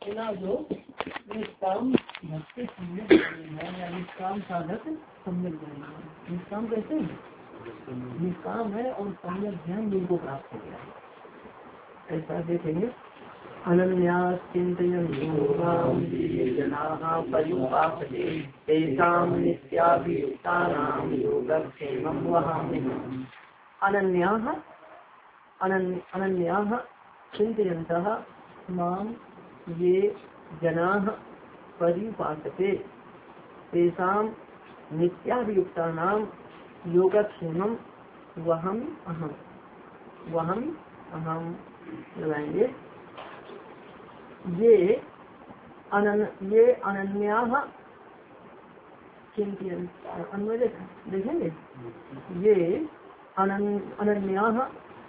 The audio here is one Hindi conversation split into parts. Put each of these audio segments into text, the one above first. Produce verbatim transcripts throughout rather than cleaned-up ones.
अपना जो निष्काम भक्ति सम्यक है या निष्काम साधक सम्यक ज्ञान है। निष्काम कैसे है? निष्काम है और सम्यक ज्ञान जिनको प्राप्त हो गया है। ऐसा देखेंगे अनन्यास चिंतयन्ति जनाः पर्युपासते तेषां नित्याभियुक्तानां योगक्षेमं वहाम्यहम्। अनन्याः अनन्याः चिंतयन्तः मां ये जनाः पर्युपासते तेषां नित्याभियुक्तानां योगक्षेमं वहम अहम वहम अहम लगाएंगे। ये अनन ये अनन्याः चिंतयन्तः अन्वय देखेंगे। ये अनन अनन्याः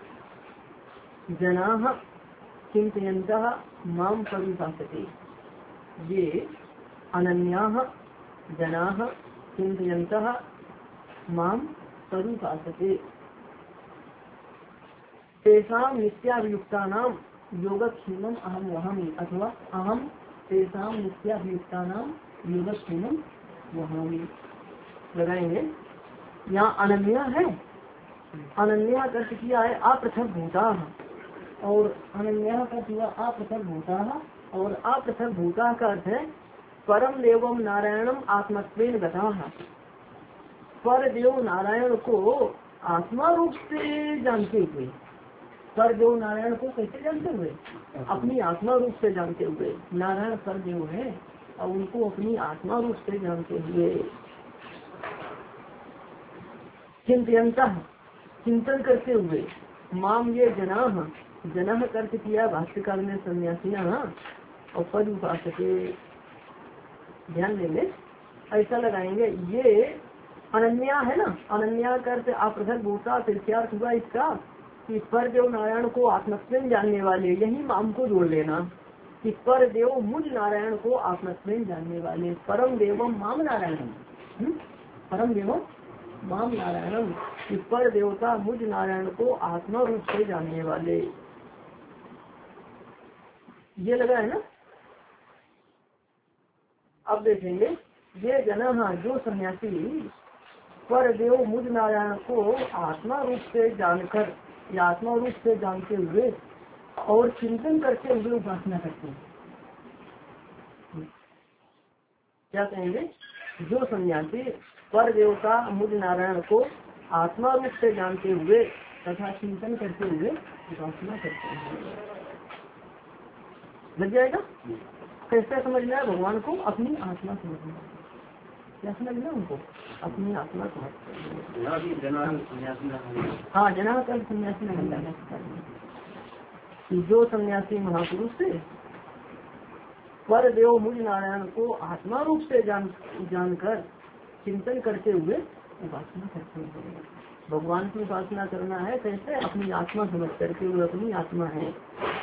जनाः चिंतयन्तः मां पर्युपासते। ये अनन्याः जनाः चिंतयन्तः मां पर्युपासते तेषां नित्याभियुक्तानां योगक्षेमम् अहम वहामि अथवा अहम तेषां नित्याभियुक्तानां योगक्षेमम् वहामि लगाएंगे। यहाँ अनन्या है, अनन्या का अर्थ किया है अपृथक भूता, और अनन्या का हुआ अपृथक भूता, और अपृथक भूता का अर्थ है परम देवम नारायणम आत्मत्वेन गताः। पर देव नारायण को आत्मा रूप से जानते हुए, पर देव नारायण को कैसे जानते हुए? अपनी आत्मा रूप से जानते हुए। नारायण पर देव है और उनको अपनी आत्मा रूप से जानते हुए चिंतयन्तः चिंतन करते हुए माम ये जनाः जनाः कर्त किया भाष्यकार ने सन्यासिना और पद उपासके ध्यान देंगे। ऐसा लगाएंगे। ये अनन्या है ना, अनन्या करते अपृथक भूता तीर्थार्थ हुआ इसका कि पर देव नारायण को आत्मत्वेन जानने वाले, यही माम को जोड़ लेना कि पर देव मुझ नारायण को आत्मत्वेन जानने वाले। परम देवम माम नारायणम, परम देवम माम नारायणम कि पर देवता मुझ नारायण को आत्मा रूप से जानने वाले। ये लगा है ना। अब देखेंगे ये जना जो सन्यासी पर देव मुझ नारायण को आत्मा रूप से जानकर या आत्मा रूप से जानते हुए और चिंतन करते हुए उपासना करते हैं। क्या कहेंगे? जो सन्यासी पर देवता मुझ नारायण को आत्मा रूप से जानते हुए तथा चिंतन करते हुए उपासना करते हैं। लग जाएगा। कैसे समझना है? भगवान को अपनी आत्मा समझना। क्या समझना? उनको अपनी आत्मा समझना। हाँ, जना कल सन्यासी न जो सन्यासी महापुरुष से पर देव मुझ नारायण को आत्मा रूप से जान जानकर चिंतन करते हुए उपासना करते हैं। भगवान की उपासना करना है कैसे? अपनी आत्मा समझ करके वो अपनी आत्मा है।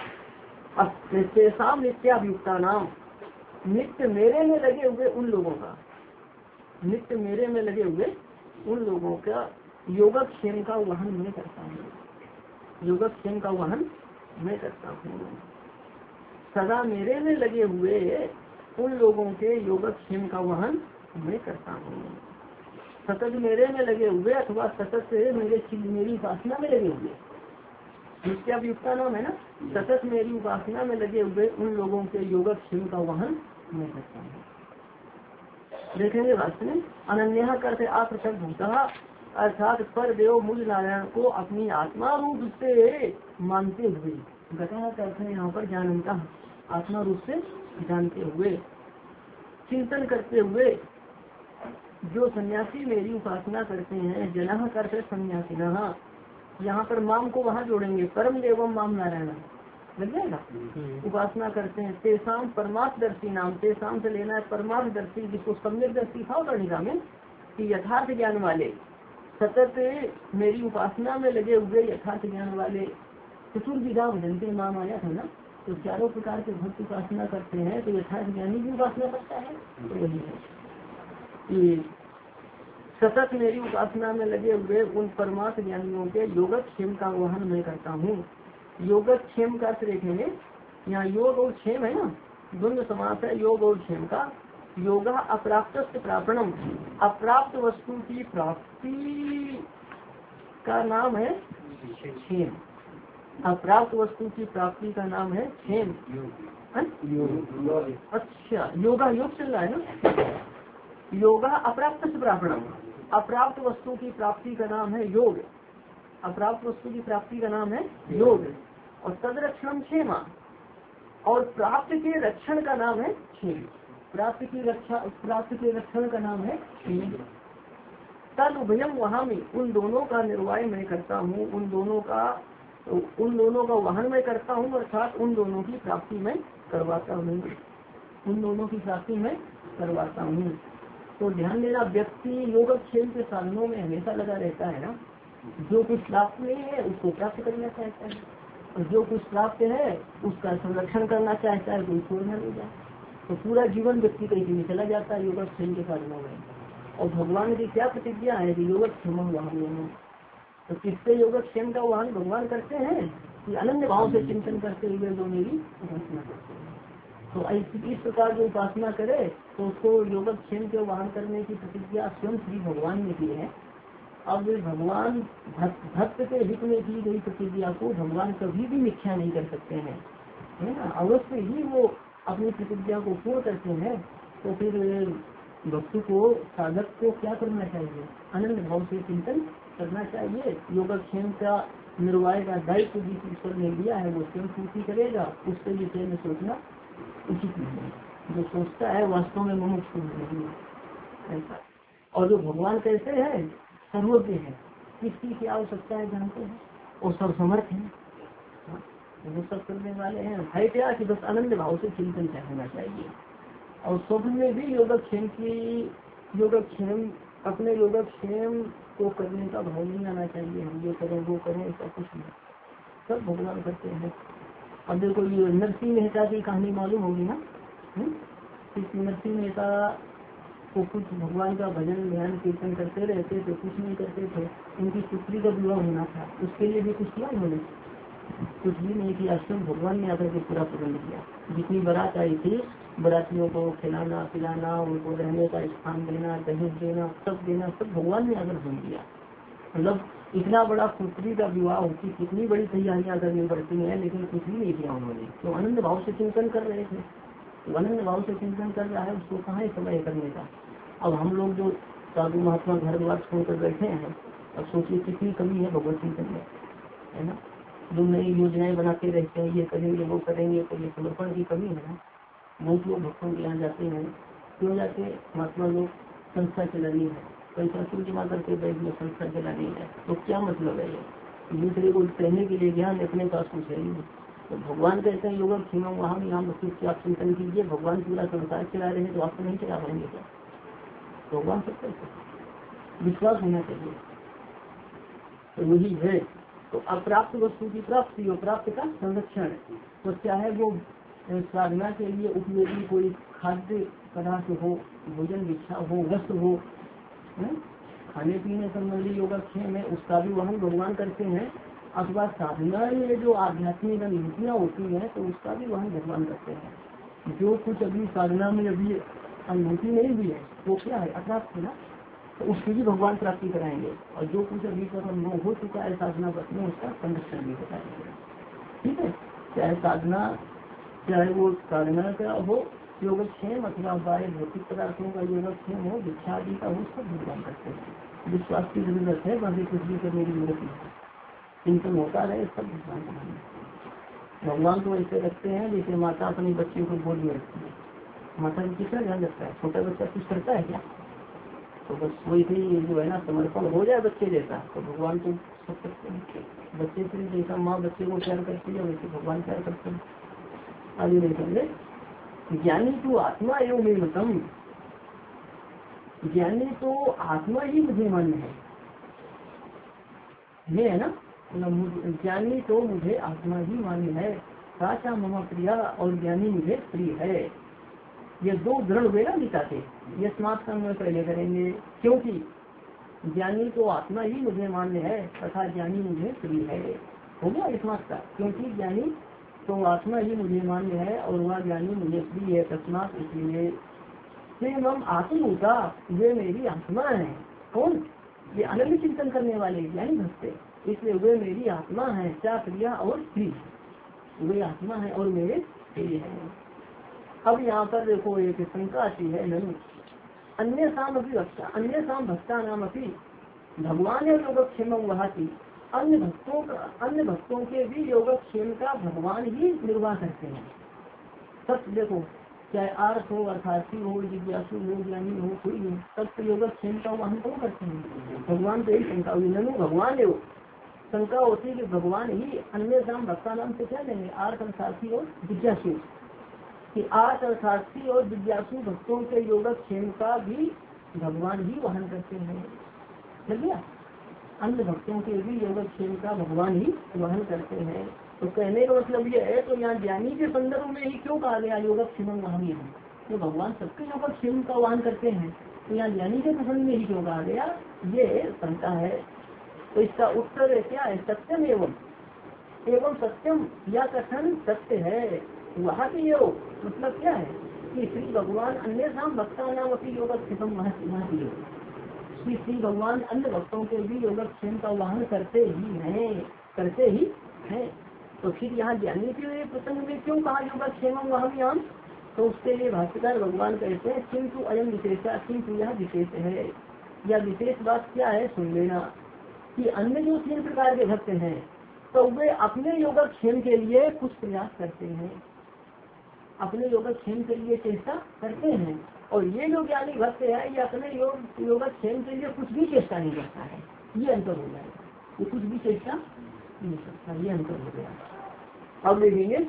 तेषां नित्याभियुक्ता नाम, नित्य मेरे में लगे हुए उन लोगों का, नित्य मेरे में लगे हुए उन लोगों का योगक्षेम का वहन मैं करता हूँ। योगक्षेम का वहन मैं करता हूँ। सदा मेरे में लगे हुए उन लोगों के योगक्षेम का वहन मैं करता हूँ। सतत मेरे में लगे हुए अथवा सतत मेरे मेरी उपासना में लगे हुए, नित्याभियुक्ता नाम है ना, सतत मेरी उपासना में लगे हुए उन लोगों के योगक्षेम का वहन मैं करता हूँ। देखेंगे भाष्य में अनन्या करते अपृथक भूता, अर्थात पर देव मुझ नारायण को अपनी आत्मा रूप से मानते हुए, गता करते हैं यहाँ पर जानता, आत्मा रूप से जानते हुए चिंतन करते हुए जो सन्यासी मेरी उपासना करते हैं। जना करते सन्यासिना, यहाँ पर माम को वहाँ जोड़ेंगे। परम देवम माम नारायण लग जाएगा। उपासना करते हैं तेषाम परमार्थदर्शी नाम, तेषाम से लेना है परमार्थदर्शी, जिसको सम्यक दर्शी था वर्णिका में कि यथार्थ ज्ञान वाले, सतत मेरी उपासना में लगे हुए यथार्थ ज्ञान वाले। चतुर्विधा भजनते माम आया था ना, तो चारों प्रकार के भक्त उपासना करते हैं तो यथार्थ ज्ञानी भी उपासना करता है। तो वही है सतत मेरी उपासना में लगे हुए उन परमार्थ ज्ञानियों के योगक्षेम का वहन मैं करता हूँ। योगक्षेम का अर्थ देखेंगे, यहाँ योग और क्षेम है ना, द्वंद्व समास है योग और क्षेम का। योगा अप्राप्त प्रापणम, अप्राप्त वस्तु की प्राप्ति का नाम है क्षेम। अप्राप्त वस्तु की प्राप्ति का नाम है क्षेम। अच्छा, योगा योग चल रहा है ना। योगा अप्राप्त प्रापणम, अप्राप्त वस्तु की प्राप्ति का नाम है योग। अप्राप्त वस्तु की प्राप्ति का नाम है योग। और तदरक्षण क्षेमा, और प्राप्त के रक्षण का नाम है क्षेम। प्राप्त की रक्षा, प्राप्त के रक्षण का नाम है क्षेम। तद उभयम वहाँ में, उन दोनों का निर्वाह मैं करता हूँ, उन दोनों का उन दोनों का वाहन मैं करता हूँ, अर्थात उन दोनों की प्राप्ति मैं करवाता हूँ, उन दोनों की प्राप्ति मैं करवाता हूँ। तो ध्यान देना, व्यक्ति योगक्षेम के साधनों में हमेशा लगा रहता है ना। जो कुछ प्राप्त नहीं है उसको प्राप्त करना चाहता है, और जो कुछ प्राप्त है उसका संरक्षण करना चाहता है, कोई छोड़ना नहीं जाए। तो पूरा जीवन व्यक्ति कहीं भी चला जाता है योगक्षेम के साधनों में। और भगवान की क्या प्रतिज्ञा है कि योगक्षेम वाहन, तो किससे योगक्षेम का वाहन भगवान करते हैं कि अनन्य भाव से चिंतन करते हुए जो मेरी उपासना करते हैं। तो इस प्रकार जो उपासना करे तो उसको योगक्षेम के वाहन करने की प्रतिज्ञा स्वयं श्री भगवान ने की है। अब भगवान भक्त के हित में की गई प्रतिज्ञा को भगवान कभी भी मिथ्या नहीं कर सकते हैं, है ना। अवश्य ही वो अपनी प्रतिज्ञा को पूर्ण करते हैं। तो फिर भक्ति को, साधक को क्या करना चाहिए, अनन्य भाव से चिंतन करना चाहिए। योगक्षेम का निर्वाह का दायित्व जिस ईश्वर ने लिया है वो स्वयं पूर्ति करेगा, उसके विषय में सोचना उचित नहीं है। जो सोचता है वास्तव में मुमुक्षु नहीं है, ऐसा। और जो भगवान कैसे है, सर्वज्ञ है, किसकी क्या आवश्यकता है जानते हैं, और सब समर्थ है, वो सब करने वाले हैं। है क्या कि बस अनन्य भाव से चिंतन करना चाहिए। और स्वप्न में भी योगक्षेम की योगक्षेम अपने योगक्षेम को करने का भाव नहीं आना चाहिए, हम ये करें वो करें, ऐसा कुछ नहीं, सब भगवान करते हैं। अब देखो ये नरसिंह मेहता की कहानी मालूम होगी ना। नरसिंह मेहता को कुछ भगवान का भजन ध्यान कीर्तन करते रहते थे, कुछ नहीं करते थे। उनकी पुत्री का विवाह होना था, उसके लिए भी कुछ किया उन्होंने, कुछ भी नहीं किया। स्वयं भगवान ने आकर के पूरा प्रबंध किया। जितनी बारात आई थी, बारातियों को खिलाना पिलाना, उनको रहने का स्थान देना, दहेज देना, सब देना, सब भगवान ने आकर भूल दिया। मतलब इतना बड़ा पुत्री का विवाह होती, कितनी बड़ी तैयारियां करनी पड़ती हैं, लेकिन कुछ भी नहीं किया उन्होंने। तो आनंद भाव से चिंतन कर रहे थे, तो आनंद भाव से चिंतन कर रहा है, उसको कहाँ है समय करने का। अब हम लोग जो साधु महात्मा घर द्वार छोड़कर बैठे हैं, अब सोचिए कितनी कमी है भगवत चिंतन में, है ना। जो नई योजनाएं बनाते रहते हैं, ये करेंगे वो करेंगे, तो ये समर्पण की कमी है ना। बहुत लोग भक्तों के यहाँ जाते हैं, क्यों जाते हैं, महात्मा लोग संस्था चलानी है, पैसा क्यों जमा करके बैंक में संस्था चलानी है, तो क्या मतलब है ये। दूसरे को कहने के लिए ज्ञान अपने पास कुछ है नहीं। तो भगवान कहते हैं योगक्षेम वहाँ भी हम क्या चिंतन कीजिए, भगवान पूरा संसार चला रहे हैं तो आपको नहीं चला पाएंगे क्या। भगवान सब कहते, विश्वास होना चाहिए। तो वही है, तो अप्राप्त वस्तु की प्राप्ति और प्राप्त का संरक्षण। तो चाहे वो साधना के लिए उपयोगी कोई खाद्य पदार्थ हो, भोजन भिक्षा हो, वस्त्र हो, है? खाने पीने संबंधी योगक्षेम है, उसका भी वहन भगवान करते हैं। अथवा साधना में जो आध्यात्मिक अनुभूतियाँ होती हैं तो उसका भी वहन भगवान करते हैं। जो कुछ अभी साधना में अभी अनुभूति नहीं हुई है वो क्या है, अप्राप्त है ना, तो उसकी भी भगवान प्राप्ति कराएंगे। और जो कुछ अभी तक अनुभव हो चुका है साधना पथ में, उसका संरक्षण भी बताएंगे। ठीक है, चाहे साधना चाहे वो साधना का हो योगक्षेम, अथवा बाह्य भौतिक पदार्थों का योगक्षेम हो, भिक्षा आदि का हो, सब भगवान करते हैं। विश्वास की जरूरत है, बाकी कुछ भी करने की जरूरत नहीं। चिंतन होता रहे, सब भगवान का। भगवान को ऐसे रखते हैं जैसे माता अपने बच्चे को गोद में रखती है। माता को कितना ध्यान रखता है, छोटा बच्चा कुछ करता है क्या, तो बस वही भी जो है ना समर्पण हो जाए बच्चे जैसा, तो भगवान को सब करते हैं। बच्चे से जैसा माँ बच्चे को प्यार करती है वैसे भगवान प्यार करते हैं। आगे देखेंगे, ज्ञानी तो आत्मा एवं निर्मतम, ज्ञानी तो आत्मा ही मुझे मान्य है, ये है ना। ज्ञानी तो मुझे आत्मा ही मान्य है, साचा मम प्रिया, और ज्ञानी मुझे प्रिय है। ये दो दृढ़ हुए ना गीता के, ये स्मार्ट का हम पहले करेंगे। क्योंकि ज्ञानी तो आत्मा ही मुझे मान्य है तथा ज्ञानी मुझे प्रिय है, हो गया स्मार्ट का। क्योंकि ज्ञानी तो आत्मा ही मुझे मान्य है और वह ज्ञानी मुझे प्रिय है। तस्मात इसलिए हम आत्मभूता, वे मेरी आत्मा है। कौन? ये अनन्य चिंतन करने वाले ज्ञानी भक्त, इसलिए वे मेरी आत्मा है। क्या प्रिया और प्रिय, वे आत्मा है और मेरे प्रिय है। अब यहाँ पर देखो एक शंका आती है, नहीं अन्य शाम अपनी भक्ता अन्य शाम भक्ता नाम अपनी भगवान योगक्षेम वहाती, अन्य भक्तों का अन्य भक्तों के भी योगक्षेम का भगवान ही निर्वाह करते हैं। सत्य देखो, चाहे आर्थ हो, अर्थार्थी हो, जिज्ञासु हो, ज्ञानी हो, कोई हो, सब योगक्षेम का वाहन कौन करते हैं? भगवान। तो यही शंका हुई, ननु भगवान हो, शंका होती है कि भगवान ही अन्य शाम भक्ता नाम से क्या लेंगे? आर्थ, अर्थार्थी और जिज्ञासु, कि आर्थ, अर्थार्थी और जिज्ञासु भक्तों के योगक्षेम का भी भगवान ही वहन करते हैं। लग गया? अन्य भक्तों के भी योगक्षेम का भगवान ही वहन करते हैं। तो कहने का मतलब ये है, तो यहाँ ज्ञानी के संदर्भ में ही क्यों कहा गया योगक्षेम वहन? तो भगवान सबके योगक्षेम का वहन करते हैं, तो यहाँ ज्ञानी के प्रसंग में ही क्यों कहा गया? ये शंका है। तो इसका उत्तर क्या है? सत्यम एवं एवं सत्यम, या कथन सत्य है। वहाँ की योग मतलब क्या है कि श्री भगवान अन्य नाम भक्ता नाम अपनी योगक्षेम वहाँ श्री भगवान अन्य भक्तों के भी योगक्षेम का वाहन करते ही हैं, करते ही हैं। तो फिर यहाँ ज्ञानी के प्रसंग में क्यों कहा योगक्षेम वहन? तो उसके लिए भाष्यकार भगवान कहते हैं किंतु अयम विशेषा, किंतु यह विशेष है। यह विशेष बात क्या है सुन लेना, कि अन्य जो तीन प्रकार के भक्त हैं तो वे अपने योगक्षेम के लिए कुछ प्रयास करते हैं, अपने योगक्षेम के लिए चेष्टा करते हैं। और ये जो ज्ञानी भक्त है ये अपने योग योगक्षेम के लिए कुछ भी चेष्टा नहीं करता है। ये अंतर हो जाएगा, ये कुछ भी चेष्टा नहीं करता, ये अंतर हो गया। अब देखेंगे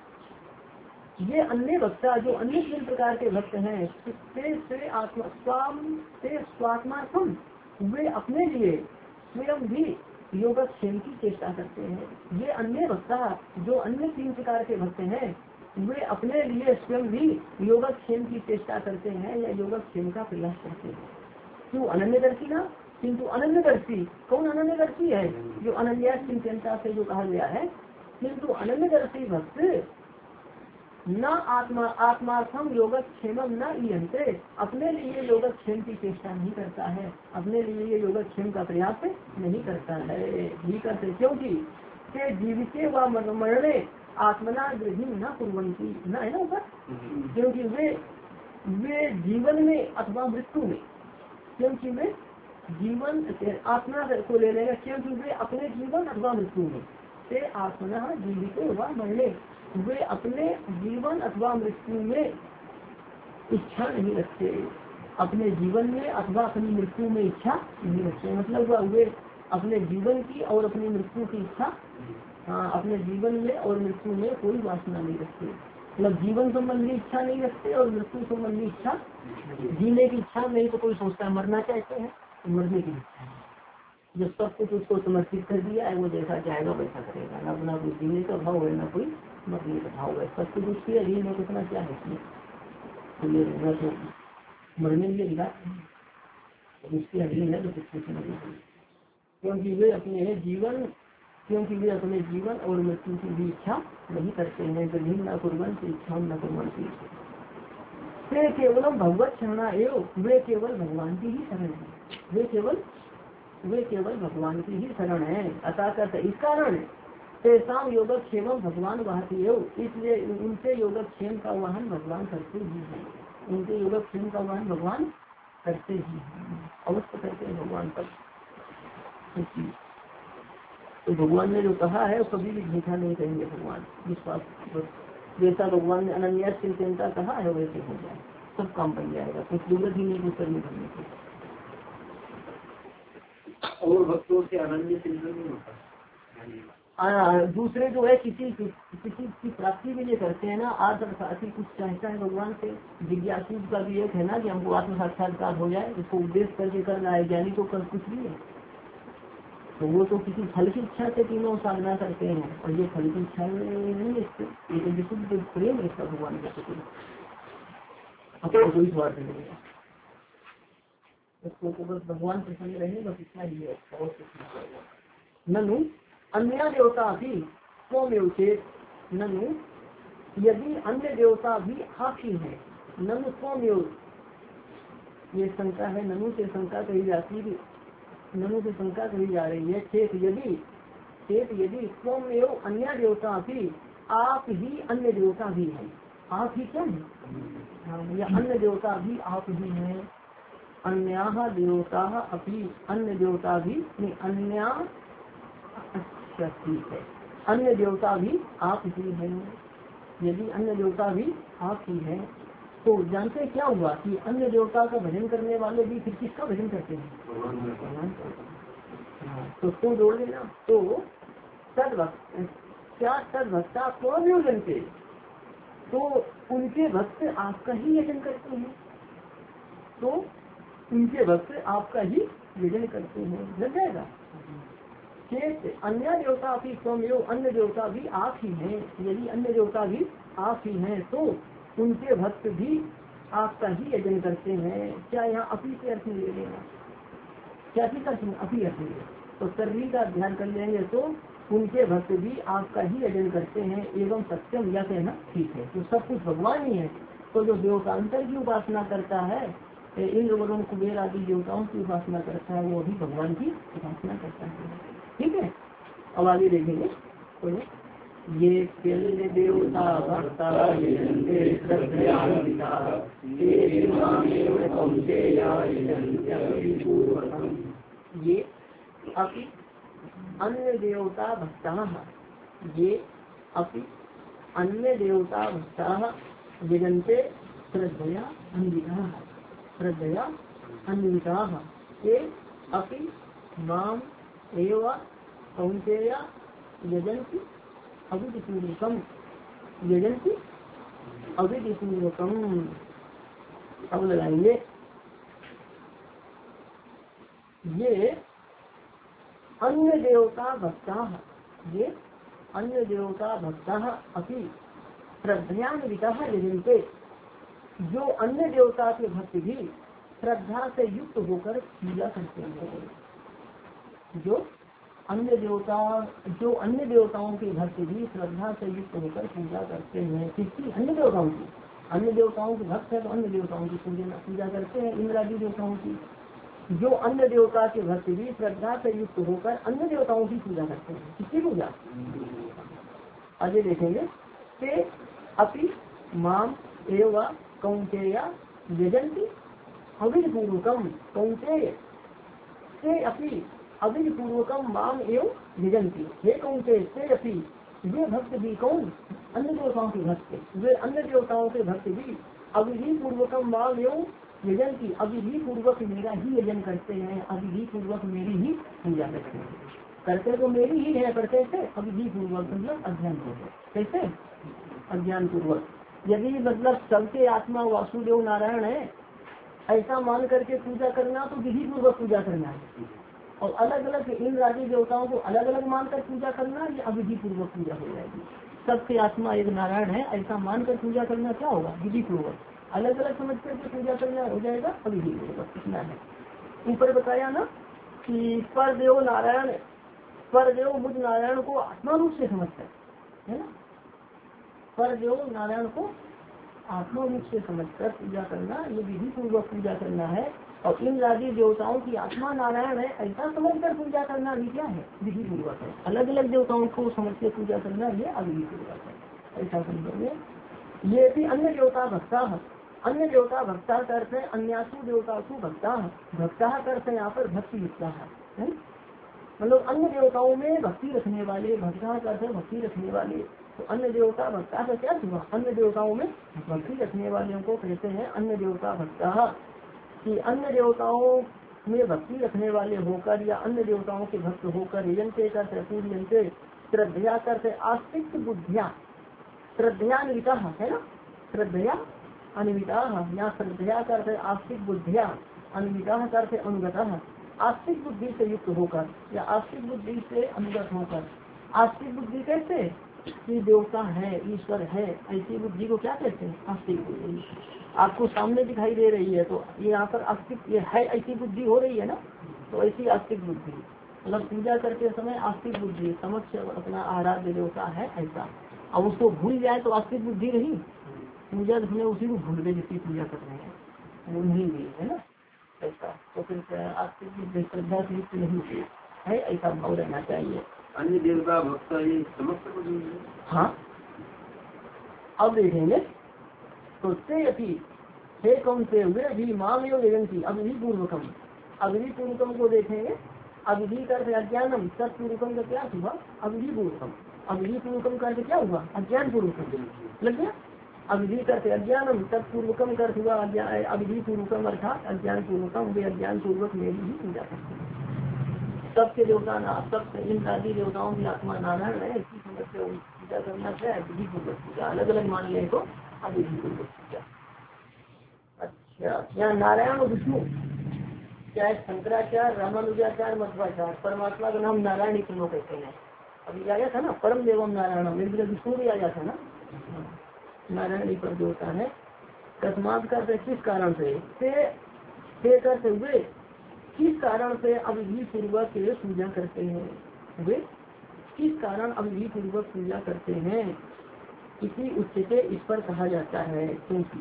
ये अन्य भक्ता जो अन्य तीन प्रकार के भक्त हैं, से, से आत्मा स्वाम से स्वात्मार्थम, वे अपने लिए स्वयं भी योगक्षेम की चेष्टा करते हैं। ये अन्य भक्ता जो अन्य तीन प्रकार के भक्त हैं वे अपने लिए स्वयं भी योगक्षेम की चेष्टा करते हैं या योगक्षेम का प्रयास करते हैं। क्यों? अनन्यदर्शी ना, किंतु अनन्यदर्शी कौन अनन्यदर्शी है? जो अनन्या चिंतनता से जो कहा गया है। किंतु अनन्यदर्शी भक्त न आत्मा आत्मार्थम योगक्षेम न ईयन्ते, अपने लिए योगक्षेम की चेष्टा नहीं करता है, अपने लिए ये योगक्षेम का प्रयास नहीं करता है। नहीं करते क्योंकि के जीविते व मरणे आत्मना गृही न कुर्वन्ति, न है ना ऊपर, क्योंकि वे वे जीवन में अथवा मृत्यु में, क्योंकि वे जीवन आत्मा को ले लेगा, क्योंकि वे अपने जीवन अथवा मृत्यु में से आत्मना जीविते व मरणे, वे अपने जीवन अथवा मृत्यु में इच्छा नहीं रखते, अपने जीवन में अथवा अपनी मृत्यु में इच्छा नहीं रखते। मतलब वे अपने जीवन की और अपनी मृत्यु की इच्छा, हाँ अपने जीवन में और मृत्यु में कोई वासना नहीं रखते। मतलब जीवन संबंधी इच्छा नहीं रखते और मृत्यु संबंधी इच्छा, जीने की इच्छा नहीं तो कोई सोचता है मरना चाहते हैं तो मरने की इच्छा है। जब सब कुछ उसको समर्पित कर दिया है वो जैसा चाहेगा वैसा करेगा, ना अपना कोई जीने का भाव है ना कोई मरने का भाव है, सब कुछ उसके अधीन में कितना क्या है इसमें, तो ये रहना तो मरने के लिए उसके अधीन है तो कुछ कुछ नहीं, क्योंकि वे अपने जीवन क्योंकि वे अपने जीवन और मृत्यु की भी इच्छा नहीं करते हैं। गरीब न कुर्बन इच्छा न कुर्बन वे केवल भगवत शरणा एवं, वे केवल भगवान की ही शरण है, वे केवल वे केवल भगवान की ही शरण है। अतः करते इस कारण तेसाम योगक्षेम भगवान वहाती एवं, इसलिए उनके योगक्षेम का वाहन भगवान करते ही है, उनके योगक्षेम का वाहन भगवान करते ही है, अवश्य करते हैं भगवान पर। तो भगवान ने जो कहा है वो कभी भी झूठा नहीं कहेंगे भगवान, विश्वास जैसा भगवान ने अनन्या चिंतनता कहा है वैसे हो जाए, सब काम बन जाएगा, कुछ जरूरत ही नहीं कुछ करने करने की। और भक्तों से अनन्य चिंतन नहीं होता, दूसरे जो है किसी किसी की प्राप्ति के लिए करते हैं ना, आज साथी कुछ चाहता है भगवान से। जिज्ञासु का भी एक है ना कि हमको आत्म साक्षात्कार हो जाए, उसको उद्देश्य करके कर रहा है, ज्ञानी को कर कुछ भी है, तो वो तो किसी फल की इच्छा से तीनों साधना करते हैं, और ये फल की इच्छा नहीं है, ये तो विशुद्ध प्रेम है भगवान के प्रति, अपना कोई स्वार्थ नहीं है, उसको बस भगवान प्रसन्न रहे बस इतना ही है, और कुछ नहीं। ननु अन्य देवता भी स्वमेव चेत, ननु यदि अन्य देवता भी आप ही है, ननु स्वयं, ये शंका है, ननु से शंका कही जाती है, ननु से शंका कही जा रही है। चेत यदि चेत यदि स्वयं एवं अन्य देवता भी आप ही अन्य देवता भी है, आप ही क्या है, हाँ, या अन्य देवता भी आप ही है। अन्य देवता अपनी, अन्य देवता भी नहीं, अन्य, अच्छा ठीक है, अन्य देवता भी आप ही है। यदि अन्य देवता भी आप ही है तो जानते क्या हुआ कि अन्य देवता का भजन करने वाले भी फिर किसका भजन करते हैं, भगवान का। हाँ, तो उसको जोड़ लेना। तो तद्भक्त क्या तद्भक्ता कौन योजन के, तो उनके भक्त आपका ही यजन करते हैं, तो उनके भक्त आपका ही यजन करते हैं, लग जाएगा। चेत अन्य देवता भी स्वयं, अन्य देवता भी आप ही हैं, यदि अन्य देवता भी आप ही हैं तो उनके भक्त भी आपका ही यजन करते हैं। क्या यहाँ अपी के अर्थ में ले लेना, क्या चीज अर्थ में, अपी अर्थ में, तो सर्वी का ध्यान कर लेंगे तो उनके भक्त भी आपका ही यजन करते हैं। एवं सत्यम या कहना ठीक है, तो सब कुछ भगवान ही है। तो जो देवतांतर की उपासना करता है, इंद्र वरुण कुबेर आदि देवताओं की उपासना करता है, वो भी भगवान की उपासना करता है। ठीक है, अब आगे देखेंगे। तो ये केल्य देवता भक्ता ये अपि अन्य देवता भक्ता, ये अपि अन्य देवता भक्ता यजन्ते श्रद्धया अन्विता, श्रद्धया अन्विता ये अपि माम एवं कौन्तेय यजन्ति अविदिपूर्वकम, यजन्ति अविदिपूर्वकम। अब लगाएंगे ये अन्य देवता भक्ता, ये अन्य देवता भक्ता अपि श्रद्धयान्विता यजन्ते, जो अन्य देवता के भक्त भी श्रद्धा से युक्त होकर पूजा करते हैं। जो अन्य देवता जो अन्य देवताओं के भक्त भी श्रद्धा से युक्त होकर पूजा करते हैं। किसकी, अन्य देवताओं की, अन्य देवताओं के भक्त है तो अन्य देवताओं की पूजा पूजा करते हैं, इंद्र आदि देवताओं की। जो अन्य देवता के भक्त भी श्रद्धा से युक्त होकर अन्य देवताओं की पूजा करते हैं, किसकी पूजा, आगे देखेंगे। ते अपि माम एवं कौन्तेय यजन्ति अविधिपूर्वकम, कौन्तेय से अपि अविधिपूर्वकम माम एवं यजन्ति, हे कौन्तेय से अपि, ये भक्त भी कौन, अन्य देवताओं के भक्त, वे अन्य देवताओं के भक्त भी अविधि पूर्वकम माम एवं यजन्ति, अविधि पूर्वक मेरा ही यजन करते हैं, अविधि पूर्वक मेरी ही पूजा करते हैं। करते तो मेरी ही है, पर कैसे, अविधि पूर्वक मतलब अध्ययन पूर्वक, कैसे अज्ञान पूर्वक। यदि मतलब सबके आत्मा वासुदेव नारायण है ऐसा मान करके पूजा करना तो विधि पूर्वक पूजा करना है, और अलग अलग इंद्र आदि देवताओं को अलग अलग मानकर पूजा करना ये अविधि पूर्वक पूजा हो जाएगी। सबके आत्मा एक नारायण है ऐसा मानकर पूजा करना क्या होगा, विधि पूर्वक। अलग अलग समझ करके पूजा करना हो जाएगा अविधि पूर्वक। इतना है। ऊपर बताया ना कि परदेव नारायण, परदेव मुझ नारायण को आत्मा रूप से समझता है ना, परदेव नारायण को आत्मा रूप से समझकर पूजा करना ये विधि पूर्वक पूजा करना है। और इंद्र आदि देवताओं की आत्मा नारायण है ऐसा समझकर पूजा करना भी क्या है, विधि पूर्वक है। अलग अलग देवताओं को समझ के पूजा करना ये अविधि पूर्वक है, ऐसा समझोगे। ये भी अन्य देवता भक्ता, अन्य देवता भक्ता करते हैं अन्यासु देवतासु भक्ता, भक्ता करते हैं यहाँ पर भक्ति युक्ता है, मतलब अन्य देवताओं में भक्ति रखने वाले, भक्ता करते हैं भक्ति रखने वाले। तो अन्य देवता भक्ता का क्या हुआ, अन्य देवताओं में भक्ति रखने वालों को कहते हैं अन्य देवता भक्ता। कि अन्य देवताओं में भक्ति रखने वाले होकर या अन्य देवताओं के भक्त होकर यजन्ते करते पूजन्ते श्रद्धया करते आस्तिक बुद्धिया, श्रद्धया अन्विता है ना, श्रद्धया अन्विता, यहाँ श्रद्धया करते आस्तिक बुद्धिया, अन्विता करते अनुगता, आस्तिक बुद्धि से युक्त होकर या आस्तिक बुद्धि से अनुगत होकर। आस्तिक बुद्धि कैसे कि देवता है, ईश्वर है, ऐसी बुद्धि को क्या कहते हैं, आस्तिक बुद्धि। आपको सामने दिखाई दे रही है तो ये यहाँ पर आस्तिक ये है ऐसी बुद्धि हो रही है ना, तो ऐसी आस्तिक बुद्धि मतलब पूजा करते समय आस्तिक बुद्धि समक्ष अपना आराध्य देवता है ऐसा। अब उसको भूल जाए तो आस्तिक बुद्धि रही, पूजा हमने उसी को भूल गए जिसकी पूजा कर रहे हैं, वो नहीं गई है ना ऐसा, तो फिर आस्तिक बुद्धि श्रद्धा से युक्त नहीं हुई है, ऐसा भाव रहना चाहिए। अन्य देवता भक्त ये समस्त को नहीं है। हाँ अब देखेंगे तो ते अति हे कौन से वे भी माम योग एजेंसी अविधि पूर्वकम, अविधि पूर्वकम को देखेंगे। अविधि कर अज्ञानम तत्पूर्वकम का क्या हुआ, अविधि पूर्वकम, अविधि पूर्वकम कर क्या हुआ, अज्ञान पूर्वकम लग गया। अविधि करते अज्ञानम तत्पूर्वकम कर हुआ अविधि पूर्वकम अर्थात अज्ञान पूर्वकम, वे अज्ञान पूर्वक मेरी ही पूजा करते हैं। सबके देवता ना सबसे इन आदि देवताओं की आत्मा नारायण है, इसी समझ से पूजा करना है विधि पूर्वक पूजा, अलग अलग मान ले तो अविधि पूर्वक पूजा। अच्छा यहाँ नारायण और विष्णु चाहे शंकराचार्य रामानुजाचार्य मध्वाचार्य परमात्मा का नाम नारायण ही तीनों कहते हैं। अभी आया था ना परम देवम नारायण, मेरे विष्णु भी आया था ना, नारायण ही पर देवता है। कस्मात करते किस कारण से, से करते हुए किस कारण से अविधि पूर्वक पूजा करते हैं, वे किस कारण अविधि पूर्वक पूजा करते हैं, इसी उच्चते इस पर कहा जाता है। क्योंकि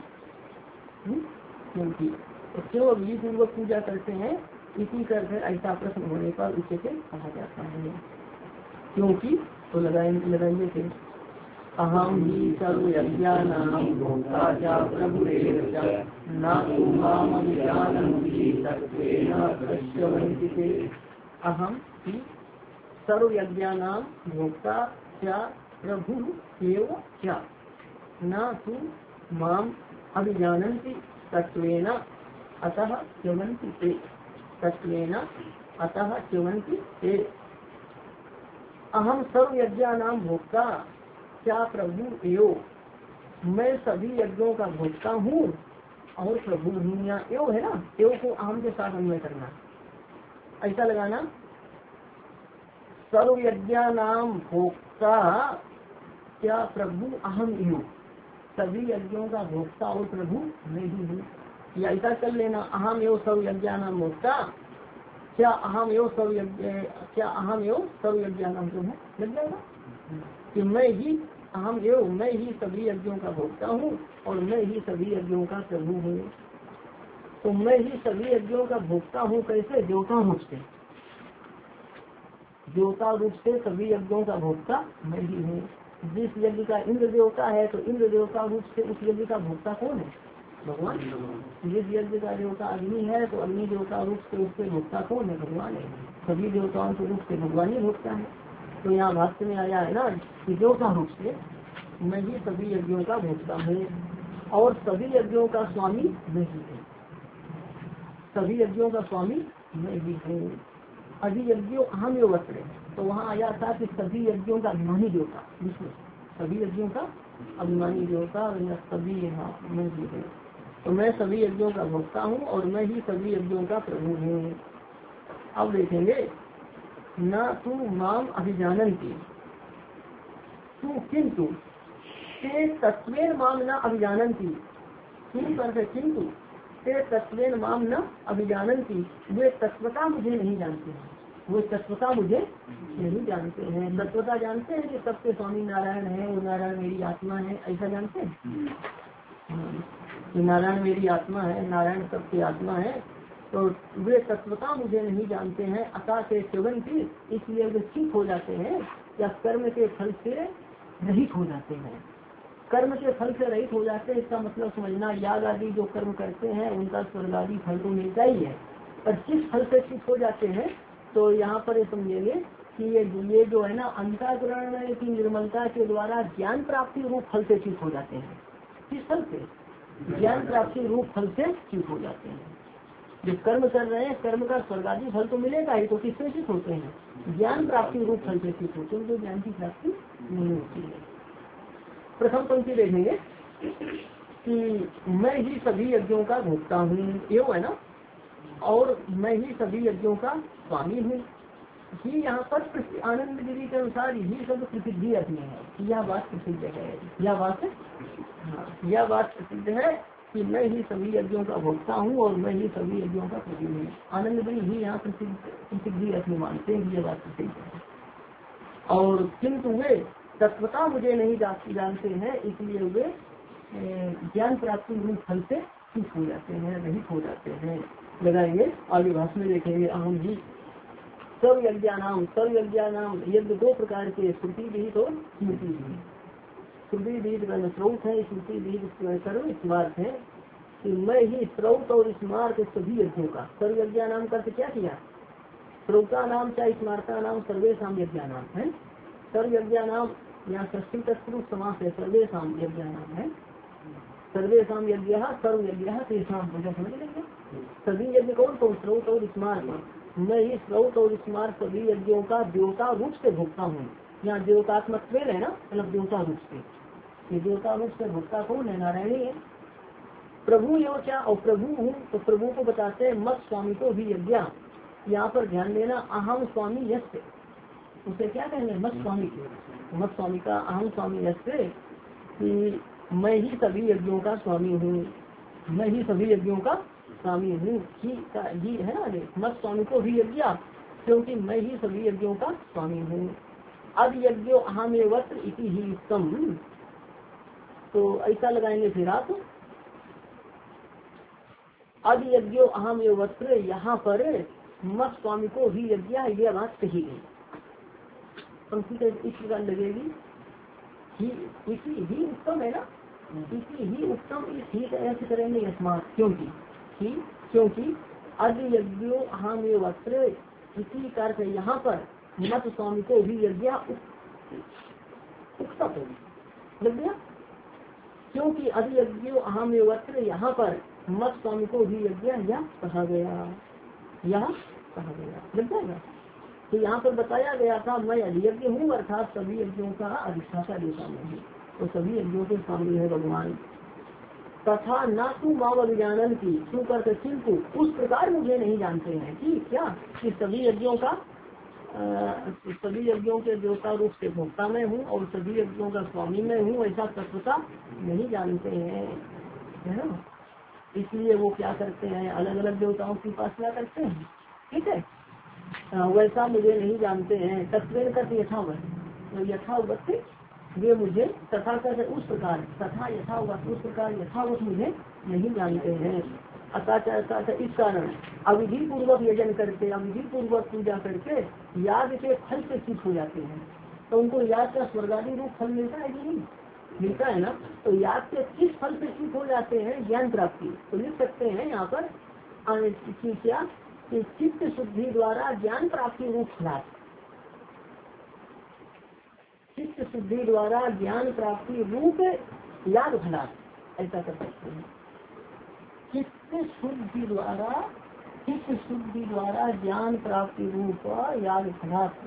क्योंकि क्यों अविधि पूर्वक पूजा करते हैं, इसी करके ऐसा प्रश्न होने पर उच्चते कहा जाता है। क्योंकि तो लगाएंगे लगाएंगे फिर अहम ही सर्व यज्ञानां भोक्ता च प्रभुरेव च न तु माम अभिजानन्ति तत्त्वेन पश्यन्ति ते। अहम ही सर्व यज्ञानां भोक्ता च प्रभुरेव च न तु माम अभिजानन्ति तत्त्वेन अतः च्यवन्ति ते। तत्त्वेन अतः च्यवन्ति ते। अहम सर्व यज्ञानां भोक्ता क्या प्रभु एयो, मैं सभी यज्ञों का भोक्ता हूँ और प्रभु हूँ। यहाँ एव है ना, एव को अहम के साथ अन्वय करना, ऐसा लगाना। सर्व यज्ञानां भोक्ता क्या प्रभु अहम एव, सभी यज्ञों का भोक्ता और प्रभु मैं ही हूँ। या ऐसा कर लेना अहम एव सर्व यज्ञानां भोक्ता क्या अहम एव सर्व यज्ञ क्या अहम एव सर्व यज्ञानां प्रभु लग जाएगा कि मैं ही अहम एव मैं ही सभी यज्ञों का भोक्ता हूँ और मैं ही सभी यज्ञों का प्रभु हूँ। तो मैं ही सभी यज्ञों का भोक्ता हूँ कैसे, देवता रूप से, देवता रूप से सभी यज्ञों का भोक्ता मैं ही हूँ। जिस यज्ञ का इंद्र देवता है तो इंद्र देवता रूप से उस यज्ञ का भोक्ता कौन है, भगवान। जिस यज्ञ का देवता अग्नि है तो अग्नि देवता रूप से उसके भोक्ता कौन है, भगवान है। सभी देवताओं के रूप से भगवान ही भोक्ता है। तो यहाँ भाष्य में आया है ना कि देवता रूप से मैं ही सभी यज्ञों का भोक्ता हूँ और सभी यज्ञों का स्वामी मैं ही हूँ, सभी यज्ञों का स्वामी मैं ही हूँ। अधि यज्ञों अहम योग अस्त्र, तो वहाँ आया था कि सभी यज्ञों का अभिमानी देवता विष्णु, सभी यज्ञों का अभिमानी देवता सभी यहाँ मैं ही हूँ। तो मैं सभी यज्ञों का भोक्ता हूँ और मैं ही सभी यज्ञों का प्रभु हूँ। अब देखेंगे न तू माम अभिजानन्ति, तू किंतु ते तत्वेन माम न अभिजानन्ति, तू करते किंतु ते तत्वेन माम न अभिजानन्ति, वे तत्वता मुझे नहीं जानते हैं, वो तत्वता मुझे नहीं जानते हैं। तत्वता जानते हैं कि सबके स्वामी नारायण है, वो नारायण मेरी आत्मा है, ऐसा जानते हैं कि नारायण मेरी आत्मा है, नारायण सबकी आत्मा है। तो वे तत्वता मुझे नहीं जानते हैं। अतः से सेवन की इसलिए वे ठीक हो जाते हैं या कर्म के फल से रहित हो जाते हैं, कर्म के फल से रहित हो जाते हैं। इसका मतलब समझना याग आदि जो कर्म करते हैं उनका स्वर्ग आदि फल तो मिलता ही है, पर किस फल से ठीक हो जाते हैं तो यहाँ पर ये समझेंगे कि ये ये जो है ना अंतःकरण की निर्मलता के द्वारा ज्ञान प्राप्ति रूप फल से ठीक हो जाते हैं। किस फल से, ज्ञान प्राप्ति रूप फल से ठीक हो जाते हैं। जो कर्म कर रहे हैं कर्म का स्वर्ग आदि फल तो मिलेगा ही, तो किससे ठीक होते हैं, ज्ञान प्राप्ति रूप फल से ठीक होते हैं, जो ज्ञान की प्राप्ति नहीं होती है। प्रथम पंक्ति देखेंगे कि मैं ही सभी यज्ञों का भोक्ता हूँ, ये है ना, और मैं ही सभी यज्ञों का स्वामी हूँ। ही यहाँ पर आनंद गिरी के अनुसार ही सब प्रसिद्धि रखनी है, यह बात प्रसिद्ध है, यह बात हाँ यह बात प्रसिद्ध है कि मैं ही सभी यज्ञों का भोक्ता हूँ और मैं ही सभी यज्ञों का प्रभु हूँ। आनंद गिरी ही यहाँ प्रसिद्ध प्रसिद्धि रखनी मानते हैं, यह बात प्रसिद्ध है। और किंतु वे तत्वता मुझे नहीं जानते हैं, इसलिए वे ज्ञान प्राप्ति रूप फल से चूक हो जाते हैं, रहित हो जाते हैं। लगाएंगे आगे भाषण में देखेंगे। अहम ही सर्व यज्ञानाम, सर्व यज्ञानाम यज्ञ दो प्रकार के, श्रुति विहित और स्मृति विहित। श्रुति विहित का स्रोत है, स्मृति विहित सर्व स्मार्थ है कि मैं ही स्रोत और स्मार्थ सभी यज्ञों का। सर्व यज्ञानाम का क्या किया? स्रोता नाम चाहे स्मार्ता नाम सर्वेशम यज्ञानाम है। सर्व यज्ञानाम यहाँ षष्ठी तत्पुरुष समास है, सर्वेशम यज्ञानाम है। सर्वेशम यज्ञ सर्व यज्ञ तेषाम, समझ लेंगे। सभी यज्ञ कौन कौन? स्रोत और स्मार्त। मैं ही स्रोत और स्मार्त सभी यज्ञों का देवता रूप से भोगता हूँ। यहाँ देवतात्मक प्रेम है ना, मतलब देवता रूप से। ये देवता रूप से भोगता कौन है? नारायणी है। प्रभु यो क्या? और प्रभु हूँ, तो प्रभु को बताते हैं मत स्वामी को भी यज्ञ। यहाँ पर ध्यान देना, अहम स्वामी यस्य, उसे क्या कहेंगे? मत स्वामी। मत स्वामी का अहम स्वामी यस्य कि मैं ही सभी यज्ञों का स्वामी हूँ, मैं ही सभी यज्ञों का स्वामी हूँ। ही का ही है ना, मत स्वामी को भी यज्ञ, क्योंकि मैं ही सभी यज्ञों का स्वामी हूँ। अब यज्ञो अहमेवत्र इति ही उत्तम, तो ऐसा लगाएंगे फिर आप। अब यज्ञो अहमेवत्र, यहाँ पर मत स्वामी को भी यज्ञ, ये बात कही गई। पंक्ति का इस प्रकार लगेगी ही, इसी ही उत्तम है ना, इसी ही उत्तम, इस ही का ऐसे करेंगे यस्मात, क्योंकि ही, क्योंकि अद्य यज्ञो अहम ये वस्त्र, इसी कार्य यहाँ पर मत स्वामी को भी यज्ञ उत्तम लग गया। क्योंकि अद्य यज्ञो अहम ये वस्त्र, यहाँ पर मत स्वामी को भी यज्ञ यह कहा गया, यह कहा गया, लग जाएगा। तो यहाँ पर बताया गया था मैं अधियज्ञ हूँ, अर्थात सभी यज्ञों का अधिष्ठाता देता हूँ, तो सभी यज्ञों के स्वामी है भगवान। तथा न तू माम अभिजानन की, तू करते किंतु उस प्रकार मुझे नहीं जानते हैं कि क्या कि सभी यज्ञों का आ, सभी यज्ञों के देवता रूप से भोक्ता मैं हूँ और सभी यज्ञों का स्वामी मैं हूँ, ऐसा तत्वता नहीं जानते हैं, है ना। इसलिए वो क्या करते हैं, अलग अलग देवताओं की उपासना करते हैं, ठीक है। आ, वैसा मुझे नहीं जानते हैं। तत्वेन कर यथावत, तो यथावत वे मुझे तथा कर उस प्रकार, तथा यथावत उस प्रकार यथावत मुझे नहीं जानते हैं। अतः इस कारण अविधि पूर्वक यजन करके, अविधि पूर्वक पूजा करके याद के फल से चित हो जाते हैं। तो उनको याद का स्वर्गादि रूप फल मिलता है कि नहीं मिलता है ना। तो याद के किस फल से चित हो जाते हैं? ज्ञान प्राप्ति। तो लिख सकते हैं यहाँ पर क्या कि चित्त शुद्धि द्वारा ज्ञान प्राप्ति रूप फलात्, चित्त शुद्धि द्वारा ज्ञान प्राप्ति रूप याद फलात्, ऐसा कर सकते हैं। चित्त शुद्धि द्वारा, चित्त शुद्धि द्वारा ज्ञान प्राप्ति रूप याद फलात्,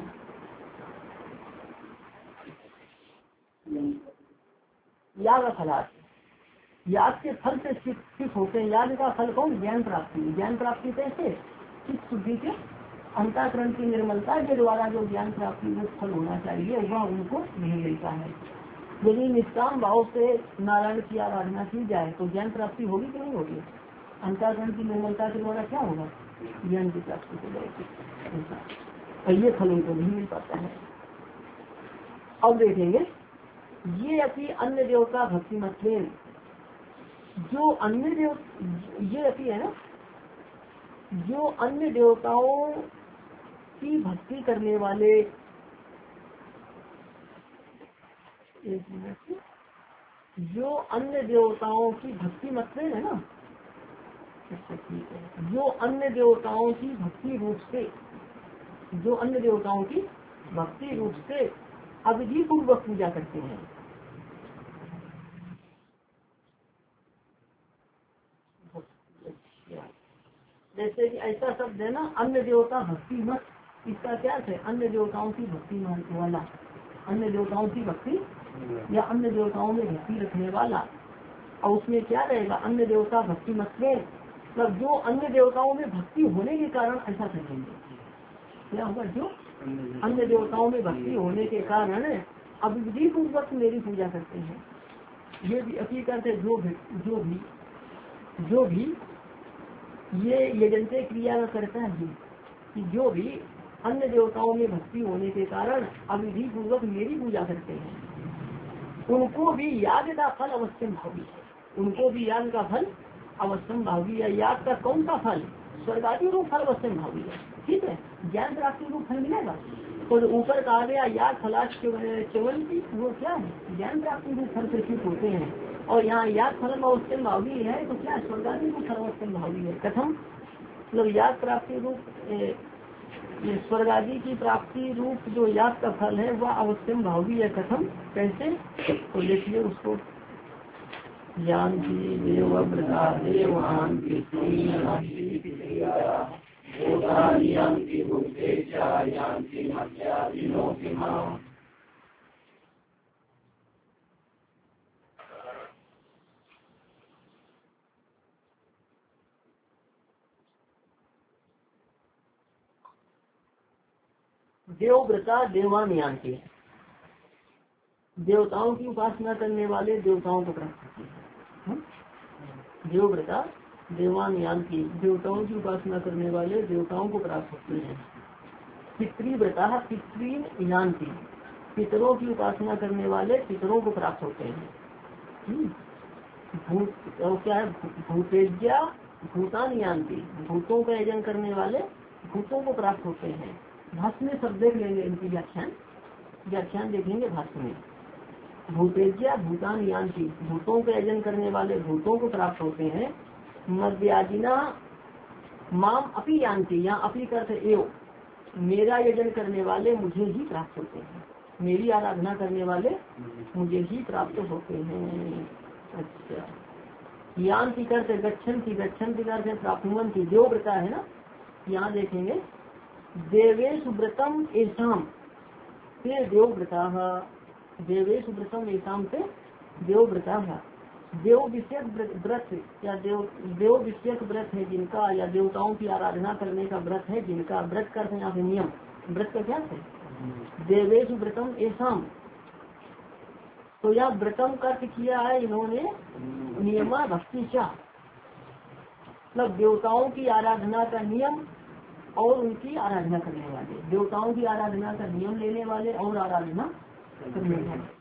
याद फलात्, याद के फल से चित्त होते हैं। याद का फल कौन? ज्ञान प्राप्ति। ज्ञान प्राप्ति कैसे? चित्त शुद्धि के अंतःकरण की निर्मलता के द्वारा जो ज्ञान प्राप्ति में फल होना चाहिए वह उनको नहीं मिलता है। यदि निष्काम भाव से नारायण की आराधना की जाए तो ज्ञान प्राप्ति होगी कि नहीं होगी? अंतःकरण की निर्मलता के द्वारा क्या होगा? ज्ञान की प्राप्ति हो जाएगी, और ये फल उनको नहीं मिल पाता है। अब देखेंगे ये अपनी अन्य देवता भक्ति मतलेन, जो अन्य देव ये अपनी है ना, जो अन्य देवताओं की भक्ति करने वाले, एक मिनट, जो अन्य देवताओं की भक्ति मतलब है ना, ठीक है, जो अन्य देवताओं की भक्ति रूप से, जो अन्य देवताओं की भक्ति रूप से अविधि पूर्वक पूजा करते हैं। जैसे कि ऐसा शब्द है ना, अन्य देवता भक्ति मत, इसका क्या है? अन्य देवताओं की भक्ति वाला, अन्य देवताओं की भक्ति या अन्य देवताओं में भक्ति रखने वाला। और उसमें क्या रहेगा? अन्य देवता भक्ति मत में, मतलब जो अन्य देवताओं में भक्ति होने के कारण ऐसा करेंगे। क्या होगा? जो अन्य देवताओं में भक्ति होने के कारण अविधि पूर्वक मेरी पूजा करते हैं। ये भी हकीकत है। जो भी जो भी जो भी ये यजंते क्रिया करता है कि जो भी अन्य देवताओं में भक्ति होने के कारण अविधि पूर्वक मेरी पूजा करते हैं, उनको भी याग का फल अवश्य भावी है। उनको भी याग का फल अवश्य भावी है। याग का कौन सा फल? स्वर्गादि रूप फल अवश्य भावी है। ठीक है, ज्ञान प्राप्ति रूप फल मिलेगा। तो ऊपर कहा गया याग फलाश केवल की वो क्या है? ज्ञान प्राप्ति रूप फल प्रसिद्ध होते हैं। और यहाँ याग फल अवश्य भावी है तो क्या स्वर्गादि रूप फल अवश्य भावी है। कथम मतलब याग प्राप्ति रूप स्वर्गादि की प्राप्ति रूप जो याग का फल है वह अवश्य भावी है। कथम कैसे? तो देखिए उसको यान्ति देवव्रता देवान्ति देवव्रता देवान यान्ति, देवताओं की उपासना करने वाले देवताओं को प्राप्त होती है। देवव्रता देवान यान्ति, देवताओं की उपासना करने वाले देवताओं को प्राप्त होते हैं। पितृव्रता पितृन यान्ति, पितरों की उपासना करने वाले पितरों को प्राप्त होते हैं। भूत और क्या है? भूतेज्या भूतान यान्ति, भूतों का यजन करने वाले भूतों को प्राप्त होते हैं। भाष्य में सब देख लेंगे, इनकी व्याख्यान व्याख्यान देखेंगे भाष्य में। भूतेज्या भूतान यान्ति, भूतों का यजन करने वाले भूतों को प्राप्त होते हैं। मद्याजिना माम अपि यान्ति, यहाँ अपि करते एव, मेरा यजन करने वाले मुझे ही प्राप्त होते हैं। मेरी आराधना करने वाले मुझे ही प्राप्त होते हैं। अच्छा, यान्ति करते गच्छन्ति, गच्छन्ति करते प्राप्नुवन्ति, देवव्रता है ना। यहाँ देखेंगे देवेश व्रतम एसाम ते देवव्रता, देवेश व्रतम एसाम से देवव्रता। देव विषयक व्रत या देव देव विषयक व्रत है जिनका, या देवताओं की आराधना करने का व्रत है जिनका। व्रत करते हैं यहाँ पे नियम, व्रत का क्या है? देवेश व्रतम एसाम, तो यहाँ व्रतम का किया है इन्होंने नियमा भक्ति चा, मतलब देवताओं की आराधना का नियम और उनकी आराधना करने वाले, देवताओं की आराधना का नियम लेने वाले और आराधना करने वाले।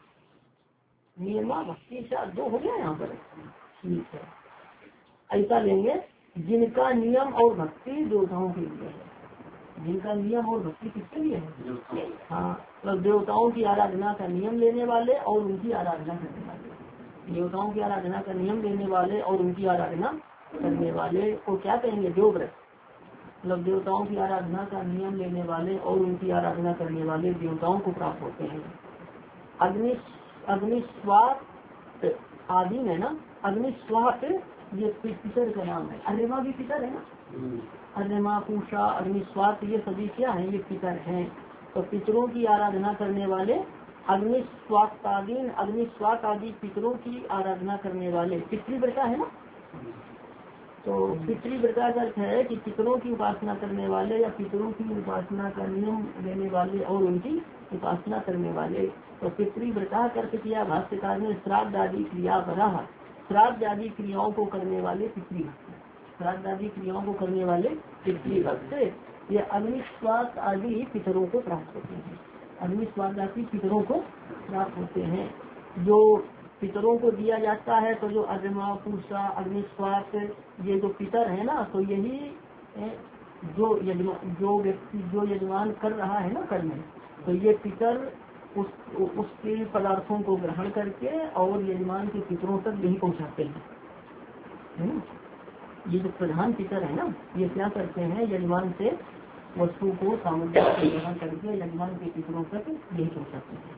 नियमा भक्ति चा दो हो गया यहाँ पर। ठीक है, ऐसा लेंगे जिनका नियम और भक्ति देवताओं के लिए है। जिनका नियम और भक्ति किसके लिए है? हाँ, मतलब देवताओं की आराधना का नियम लेने वाले और उनकी आराधना करने वाले। देवताओं की आराधना का नियम लेने वाले और उनकी आराधना करने वाले को क्या कहेंगे? देवव्रत। मतलब देवताओं की आराधना का नियम लेने वाले और उनकी आराधना करने वाले देवताओं को प्राप्त होते हैं। अग्नि अग्निस्वात आदि है ना, अग्निस्वात ये पितर का नाम है। अग्निमा भी पितर है ना, अग्निमा पूषा अग्निस्वात ये सभी क्या है? ये पितर हैं। तो पितरों की आराधना करने वाले अग्निस्वात आदि, अग्निस्वात आदि पितरों की आराधना करने वाले पितृव्रता है ना। तो पितृव्रता का अर्थ है कि पितरों की उपासना करने वाले या पितरों की उपासना का नियम लेने वाले और उनकी उपासना करने वाले। तो पितृव्रता का अर्थ किया भाष्यकार ने श्राद्ध आदि क्रिया बना, श्राद्ध आदि क्रियाओं को करने वाले पितृभक्त, श्राद्ध आदि क्रियाओं को करने वाले पितृभक्त ये अग्निस्वाद आदि पितरों को प्राप्त होते हैं। अग्निस्वाद आदि पितरों को प्राप्त होते हैं। जो पितरों को दिया जाता है तो जो अग्निमा पूषा अग्निस्वाद ये जो पितर है ना, तो यही जो यजमान जो व्यक्ति जो यजमान कर रहा है ना कर्म, तो ये पितर उस उसके पदार्थों को ग्रहण करके और यजमान के पितरों तक यही पहुंचाते हैं, है ना। ये जो प्रधान पितर है ना, ये क्या करते हैं? यजमान से वस्तु को सामग्री को ग्रहण करके यजमान के पितरों तक यही पहुंचाते हैं।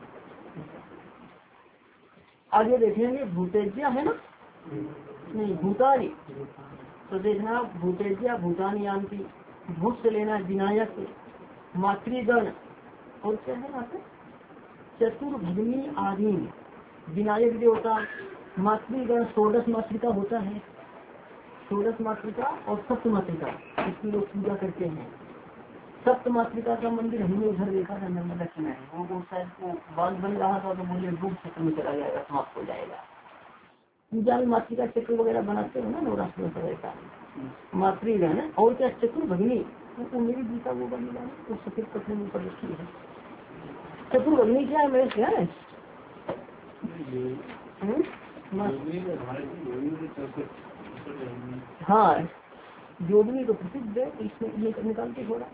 आगे देखेंगे भूतेज्या है ना, नहीं भूतानी, तो देखना भूतेज्या भूतानी यान्ति, भूत से लेना विनायक, मातृगण और क्या है ना चतुर्भुजनी आदि, विनायक देवता, मातृगण षोडश मातृका होता है, षोडश मातृका और सप्त मातृका, इसकी लोग पूजा करते हैं। सप्त मातृका का मंदिर हमने उधर देखा था नर्मदा किनारे, वो शायद वो बांध बन रहा था तो बोले डूब क्षेत्र में चला जाएगा, समाप्त हो जाएगा। पूजा में मातृका चक्र वगैरह बनाते हो ना नवरात्र में रहता मातृगण और क्या चतुर भगनी वो मेरी गीता वो बनी है वो सफेद कपड़े में ऊपर रखी है। चतुर भगनी क्या है मेरे क्या है हाँ जोगनी तो प्रसिद्ध है इसमें ये निकाल के थोड़ा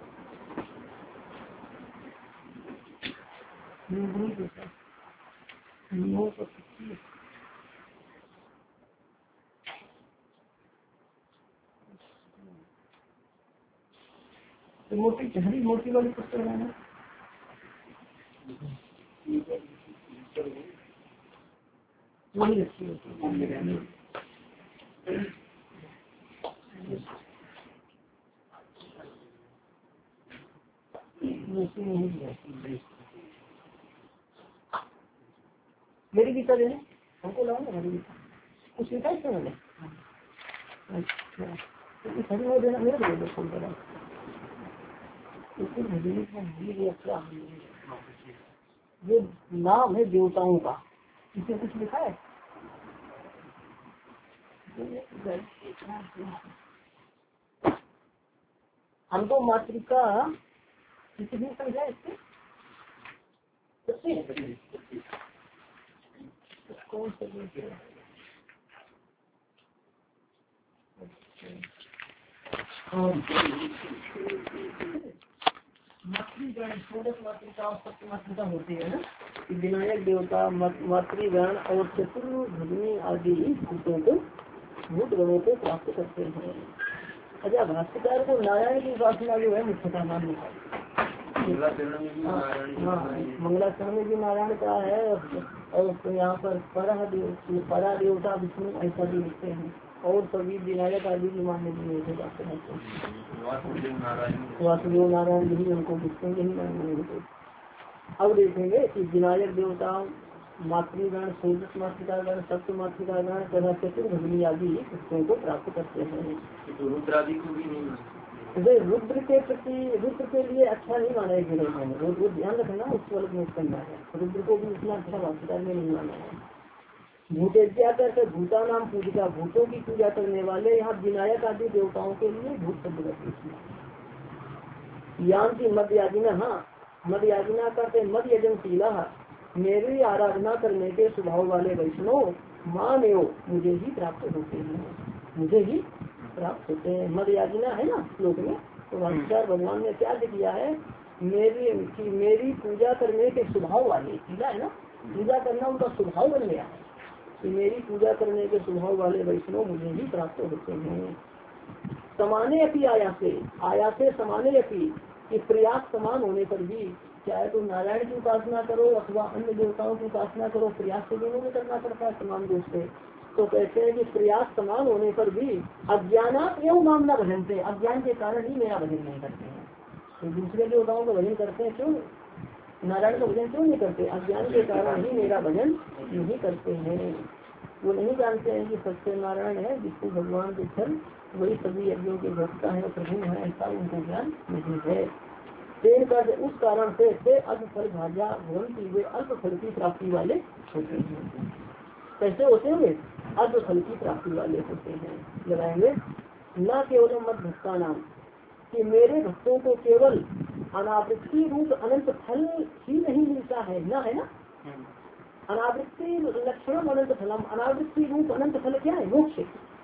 तो मोटी हरी मोटी वाली पुस्तक है वही अच्छी होती मेरी गीता देने हमको लाओ ना मेरी गीता कुछ लिखा है मैंने अच्छा तो इस हरी में देना मेरे को दे फोन करा क्या ये नाम है देवताओं का इसमें कुछ लिखा है हमको मातृका कितनी संख्या इसकी कौन सा मातृगण षोडश मातृका और सप्त मातृका होती है ना विनायक देवता मातृगण और चतुर्भुजनी आदि भूतों को भूत गणों को प्राप्त करते हैं। अच्छा भाष्यकार को नारायण की उपासना जो है मुख्यता मानने का मंगलाचरण में भी नारायण का है और यहाँ पर परा देव परा देवता विष्णु ऐसा भी लिखते हैं और सभी विनायक आदि भी मानने के लिए जाते हैं वासुदेव नारायण भी उनको दिखते ही मानने। अब देखेंगे कि विनायक देवता मातृगण षोडश मातृकागण सप्त मातृकागण तथा चतुर्भुजनी आदि पुस्तकों को प्राप्त करते हैं। रुद्र आदि को भी नहीं वे रुद्र के प्रति रुद्र के लिए अच्छा नहीं माना है रुद्र ध्यान रखना उस वर्ग में करना है रुद्र को भी उतना अच्छा भाषाकार में नहीं माना है। भूतेज्या करके भूता नाम पूजिका भूतों की पूजा करने वाले यहाँ विनायक आदि देवताओं के लिए भूत शब्द करते हैं। यान की मध्य याजिना हाँ मध्य याजिना करते मध्य यजनशीला मेरी आराधना करने के स्वभाव वाले वैष्णव माँ में मुझे ही प्राप्त होते हैं मुझे ही प्राप्त होते हैं। मद याजना है ना श्लोक में तो भाष्यकार भगवान ने क्या किया है मेरी कि मेरी पूजा करने के स्वभाव वाले पूजा है ना पूजा करना उनका स्वभाव बन गया है कि मेरी पूजा करने के स्वभाव वाले वैष्णव मुझे ही प्राप्त होते हैं। समाने अपी आयासे आयासे समाने अपी कि प्रयास समान होने पर भी चाहे तो नारायण की उपासना करो अथवा अन्य देवताओं की उपासना करो प्रयास तो दोनों में करना पड़ता है समान रूप से। तो कहते हैं कि प्रयास समान होने पर भी अज्ञानात एवं नाम न भजनते अज्ञान के कारण ही मेरा भजन नहीं करते हैं। तो दूसरे देवताओं का भजन करते हैं क्यों नारायण का भजन क्यों नहीं करते अज्ञान के कारण ही मेरा भजन नहीं करते हैं। वो नहीं जानते हैं कि सत्य नारायण है जिसको भगवान के फल वही सभी यज्ञों के भक्ता है प्रभु है ऐसा उनको ज्ञान नहीं है। कर उस कारण से, से अल्प फल भाजा भ्रमती हुए अल्प फल की प्राप्ति वाले होते हैं। कैसे होते हैं अल्प फल की प्राप्ति वाले होते हैं। लगाएंगे न केवल मत भक्ता नाम कि मेरे भक्तों को केवल अनावृत्ति रूप अनंत फल ही नहीं मिलता है न है ना अनावृत्ति लक्षण अनंत फलम अनावृत्ति रूप अनंत फल क्या है मोक्ष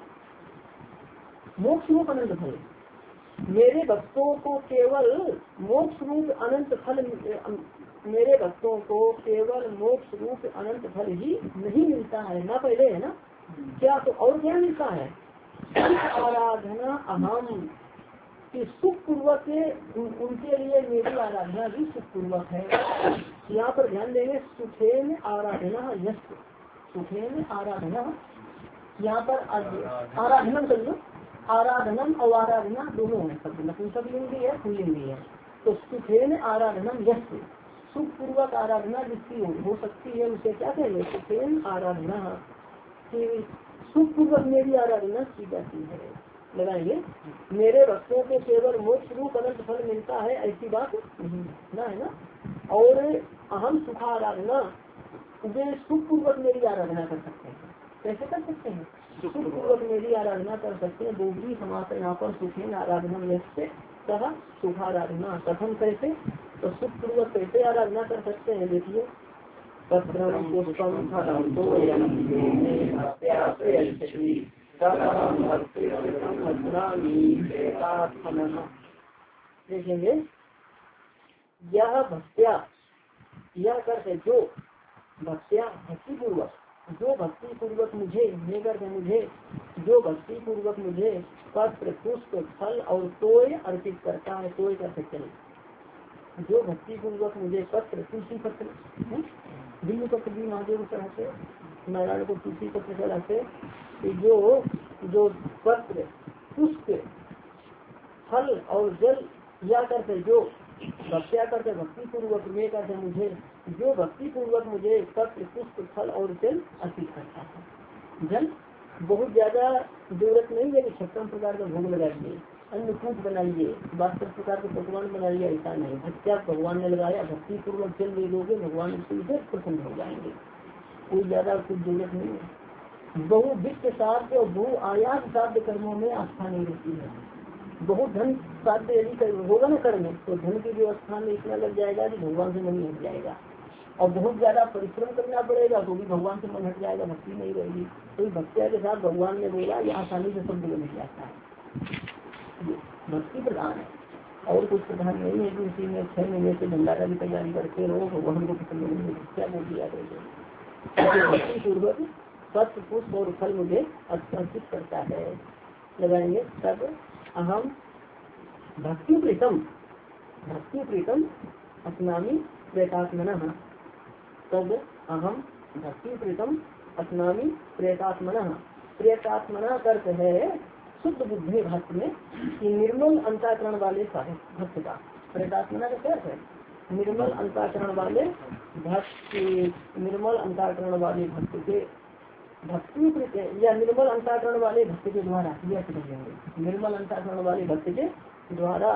मोक्ष रूप अनंत फल मेरे भक्तों को केवल मोक्ष रूप अनंत फल मेरे भक्तों को केवल मोक्ष रूप अनंत फल ही नहीं मिलता है ना पहले है ना क्या तो और क्या मिलता है आराधना अहम कि सुख पूर्वक उनके लिए मेरी आराधना भी सुख पूर्वक है। यहाँ पर ध्यान देंगे सुखेन आराधना यश सुखेन आराधना यहाँ पर आराधना कर लो आराधनम और आराधना दोनों है शब्द नपुंसकलिंगी है पुल्लिंगी है। तो सुखेन आराधनम यश सुख पूर्वक आराधना जिसकी हो, हो सकती है उसे क्या कहेंगे सुखेन आराधना कि सुख पूर्वक मेरी आराधना की जाती है। लगाएंगे मेरे भक्तों को केवल मोक्ष रूप अनंत फल मिलता है ऐसी बात नहीं ना है ना और अहम सुखा आराधना वे सुख पूर्वक मेरी आराधना कर सकते हैं कैसे कर सकते हैं? सुख पूर्वक मेरी आराधना कर सकते हैं। दोगरी समास यहाँ पर सुखेन आराधना व्यस्त कहा सुखाराधना कथन कैसे? तो सुख पूर्वक कैसे आराधना कर सकते हैं? देखिए पत्रम पुष्पम फलम तोयम देखेंगे यह भक्त्या, यह करते जो भक्त्या भक्ति पूर्वक, जो भक्ति पूर्वक मुझे ये करते मुझे जो भक्ति पूर्वक मुझे पत्र पुष्प फल और तोय अर्पित करता है। तोय कर सकते हैं जो भक्ति पूर्वक मुझे पत्र तुलसी पत्र दिल्ली पत्र भी महादेव चढ़ाते, नारायण को तुलसी पत्र चढ़ाते, जो जो पत्र पुष्प फल और जल या करते जो भक्त्या करते भक्ति पूर्वक में करते मुझे जो भक्ति पूर्वक मुझे पत्र पुष्प फल और जल अर्पित करता है। जल बहुत ज्यादा जरूरत नहीं है कि छप्पन प्रकार का भोग लगाइए, अन्नकूट बनाइए, बासठ प्रकार के पकवान बनाइए, ऐसा नहीं। भक्त्या भगवान ने लगाया, भक्ति पूर्वक जल दे दोगे भगवान उससे प्रसन्न हो जाएंगे। कोई ज्यादा कुछ जरूरत नहीं है। बहु वित्त साध्य और बहु आयास साध्य कर्मों में आस्था नहीं रहती है। बहुत धन साध्य यदि होगा ना करने तो धन की व्यवस्था में इतना लग जाएगा कि भगवान से मन हट जाएगा, और बहुत ज्यादा परिश्रम करना पड़ेगा तो भी भगवान से मन हट जाएगा, भक्ति नहीं रहेगी। तो भक्त्या के साथ भगवान ने बोला यह आसानी से शब्द मिल जाता है। भक्ति प्रधान है और कुछ प्रधान नहीं है कि उसी में छह महीने से भंडारा की तैयारी करते रहो भगवान को पसंद नहीं। भक्त्या बोल दिया भक्ति पूर्वक पत्र पुष्प और फल मुझे अर्पित करता है। लगाएंगे तब अहम भक्ति प्रीतम भक्ति प्रीतम अस्नामी प्रेतात्मना। तब अहम भक्ति प्रीतम अस्नामी प्रेतात्मना। प्रेतात्मना अर्थ है शुद्ध बुद्धि भक्त में कि निर्मल अंतःकरण वाले भक्त का। प्रेतात्मना का क्या है? निर्मल अंतःकरण वाले भक्त, निर्मल अंतःकरण वाले भक्त के भक्ति या निर्मल अंतःकरण वाले भक्त के द्वारा यह समझेंगे। निर्मल अंतःकरण वाले भक्त के द्वारा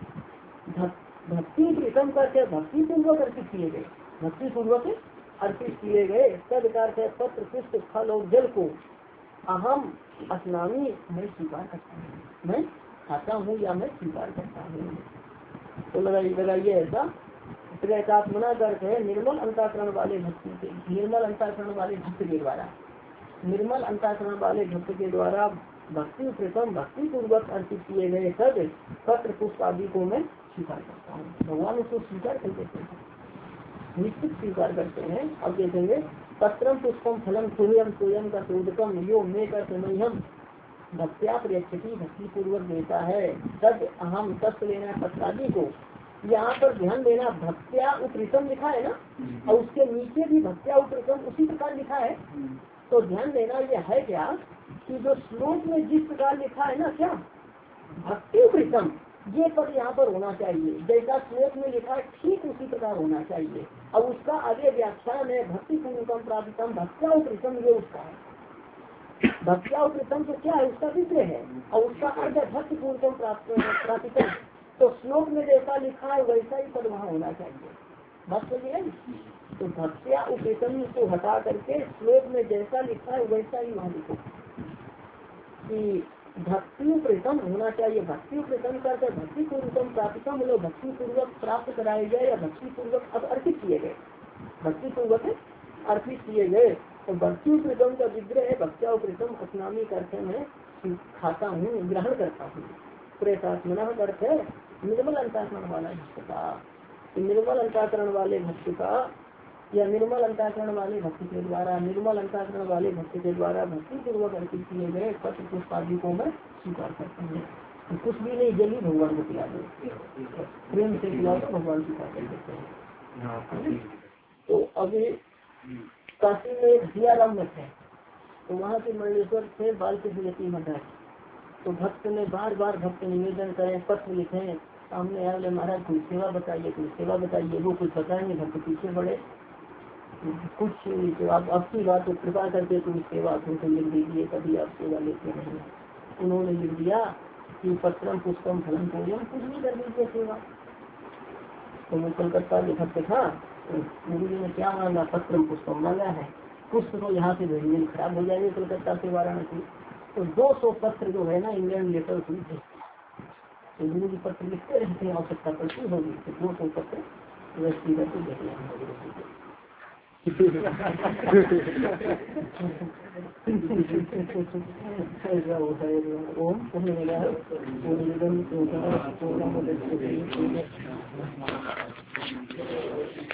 भक्ति प्रीतम करके भक्ति पूर्वक अर्पित किए गए भक्ति पूर्वक अर्पित किए गए तद करके पत्र पुष्प फल और जल को अहम अस्नामी मैं स्वीकार करता हूँ, मैं खाता हूँ या मैं स्वीकार करता हूँ। तो लगाइए लगाइए ऐसा प्रेतात्मना करते है निर्मल अंतःकरण वाले भक्ति के निर्मल अंतःकरण वाले भक्त के द्वारा निर्मल अंतःकरण वाले भक्त के द्वारा भक्ति प्रथम भक्ति पूर्वक अर्पित किए गए सब पत्र पुष्प आदि को मैं स्वीकार करता हूँ। भगवान उसको स्वीकार कर देते हैं, निश्चित स्वीकार करते हैं। अब देखेंगे पत्रम पुष्पम फलम सूर्यम सूर्यम का सूर्यकम यो मे कर हम भक्त्या प्रेक्षती भक्ति पूर्वक देता है। तब अहम तत्व लेना पत्रादि को यहाँ पर ध्यान देना भक्त्या उपरितम लिखा है ना, और उसके नीचे भी भक्त्या उपरितम उसी प्रकार लिखा है। तो ध्यान देना यह है क्या कि जो श्लोक में जिस प्रकार लिखा है ना क्या भक्ति उपरितम ये पद यहाँ पर होना चाहिए, जैसा श्लोक में लिखा है ठीक उसी प्रकार होना चाहिए। अब उसका आगे व्याख्यान है भक्ति पूर्वकम प्राप्तम भक्त्या उपरितम ये उसका है। भक्त्या उपरितम तो क्या है उसका विषय है और उसका अर्थ है भक्ति पूर्वकम प्राप्तम। तो श्लोक में जैसा लिखा है वैसा ही पद वहाँ होना चाहिए। बात समझिए। तो भक्त्या उपरितम को हटा करके श्लोक में जैसा लिखा है वैसा ही वहाँ लिखो कि भक्ति उपरितम होना चाहिए। भक्ति उपरितम करते भक्ति पूर्वकम प्राप्तम लोग भक्ति पूर्वक प्राप्त कराए गए या भक्ति पूर्वक अब अर्पित किए गए भक्ति पूर्वक अर्पित किए गए। तो भक्ति उपरितम का विग्रह है भक्त्या उपरितम अस्नामी करते मैं खाता हूँ ग्रहण करता हूँ। प्रेतात्मना अर्थ है निर्मल अंतःकरण वाला भक्त का। निर्मल अंतःकरण वाले भक्त का या निर्मल अंतःकरण वाले भक्त के द्वारा निर्मल अंतःकरण वाले भक्त के द्वारा भक्ति पूर्वक अर्पित किए गए पत्र पुष्प आदि को मैं स्वीकार करता हूँ। तो कुछ भी नहीं जल्दी भगवान को पिला दो, प्रेम से पिला तो भगवान स्वीकार कर देते हैं। तो अभी काशी में हथियाराम मठ है, तो वहाँ के मंडलेश्वर थे बाल के जगती मठ है। तो भक्त ने बार बार भक्त निवेदन करें पत्र लिखे सामने आए बोले महाराज कोई सेवा बताइए कोई सेवा बताइए। वो कुछ बताएंगे भक्त पीछे बढ़े कुछ तो आप आपकी बात को कृपा करके तुम सेवा तुमको लिख दीजिए कभी आप सेवा लेते नहीं। उन्होंने लिख दिया कि पत्रम पुष्पम फलम पूजम कुछ भी कर दीजिए सेवा। तो वो कलकत्ता के भक्त था गुरु जी ने क्या मांगा पत्रम पुष्पम मांगा है पुष्प तो यहाँ से भेजने खराब हो जाएंगे कलकत्ता से वाराणसी। तो दो सौ पत्र जो है ना इंग्लैंड लेटर हुई थे, तो गुरु जी पत्र लिखते रहते हैं, आवश्यकता पड़ती होगी तो दो सौ पत्र व्यक्तिगत को भेजे ऐसा होता है। ओम